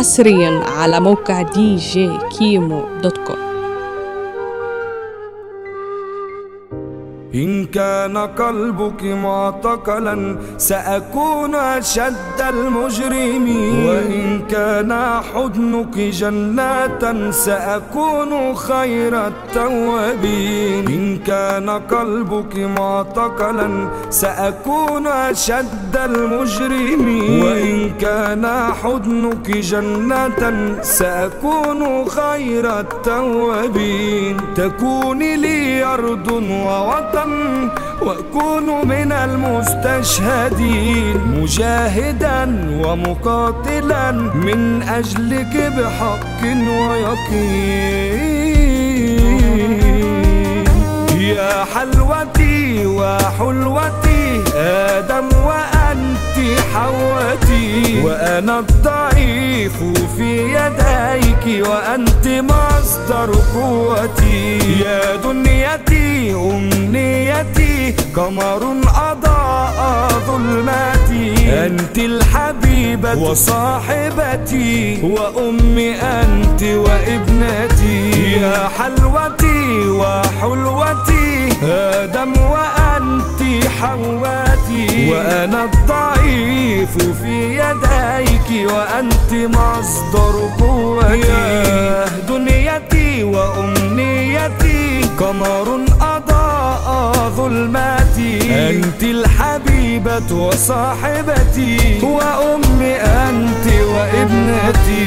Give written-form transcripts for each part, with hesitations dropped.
حصريا على موقع djkimo.com. إن كان قلبك معتقلا سأكون أشد المجرمين، وإن كان حضنك جنة سأكون خير التوابين. إن كان قلبك معتقلا سأكون أشد المجرمين، وإن كان حضنك جنة سأكون خير التوابين. تكوني لي أرض ووطن وأكون من المستشهدين، مجاهدا ومقاتلا من أجلك بحق ويقين. يا حلوتي وحلوتي آدم وأنت حوتي، وأنا الضعيف في يديك وأنت مصدر قوتي. يا دنيتي أمنيتي قمر أضاء ظلماتي، أنت الحبيبة وصاحبتي وأمي أنت وابنتي. يا حلوتي وحلوتي آدم وأنت حواتي، وأنا الضعيف في يديك وأنت مصدر قوتي. يا دنيتي وأمنيتي قمر أضاء ظلماتي، أنت الحبيبة وصاحبتي وأمي أنت وابنتي.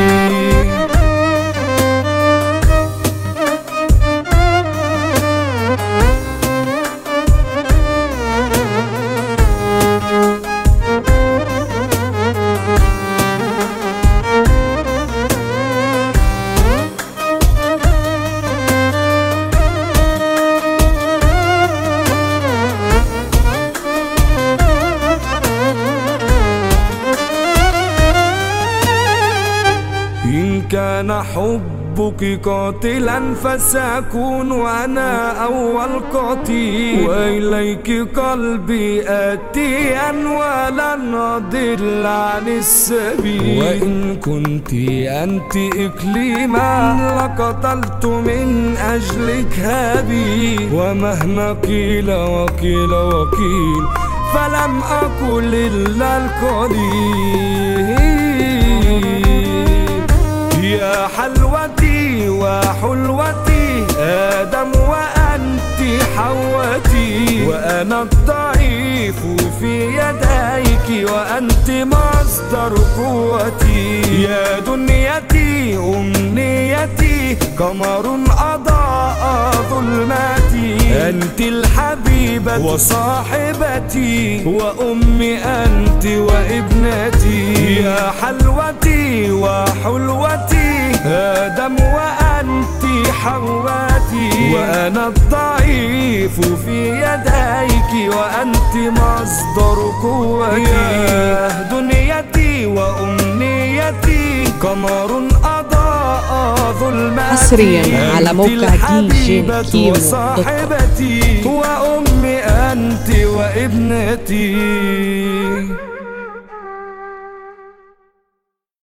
إن كان حبك قاتلا فسأكون أنا أول قتيل، وإليك قلبي آتيا ولن أضل عن السبيل. وإن كنت أنت إقليما لقتلت من أجلك هابيل، ومهما قيل وقيل وقيل فلم أقل إلا القليل. يا حلوتي وحلوتي آدم وأنت حوتي، وأنا الضعيف في يديك وأنت مصدر قوتي. يا دنيتي أمنيتي قمر أضاء ظلماتي، أنت الحبيبة وصاحبتي وأمي أنت وابنتي. يا حلوتي وحلوتي آدم وأنت حواتي، وأنا الضعيف في يديك وأنت مصدر قوتي. يا دنيتي وأمنيتي قمر أضاء ظلماتي، حصريا على موقع djkimo.com. وصاحبتي وأمي أنت وابنتي.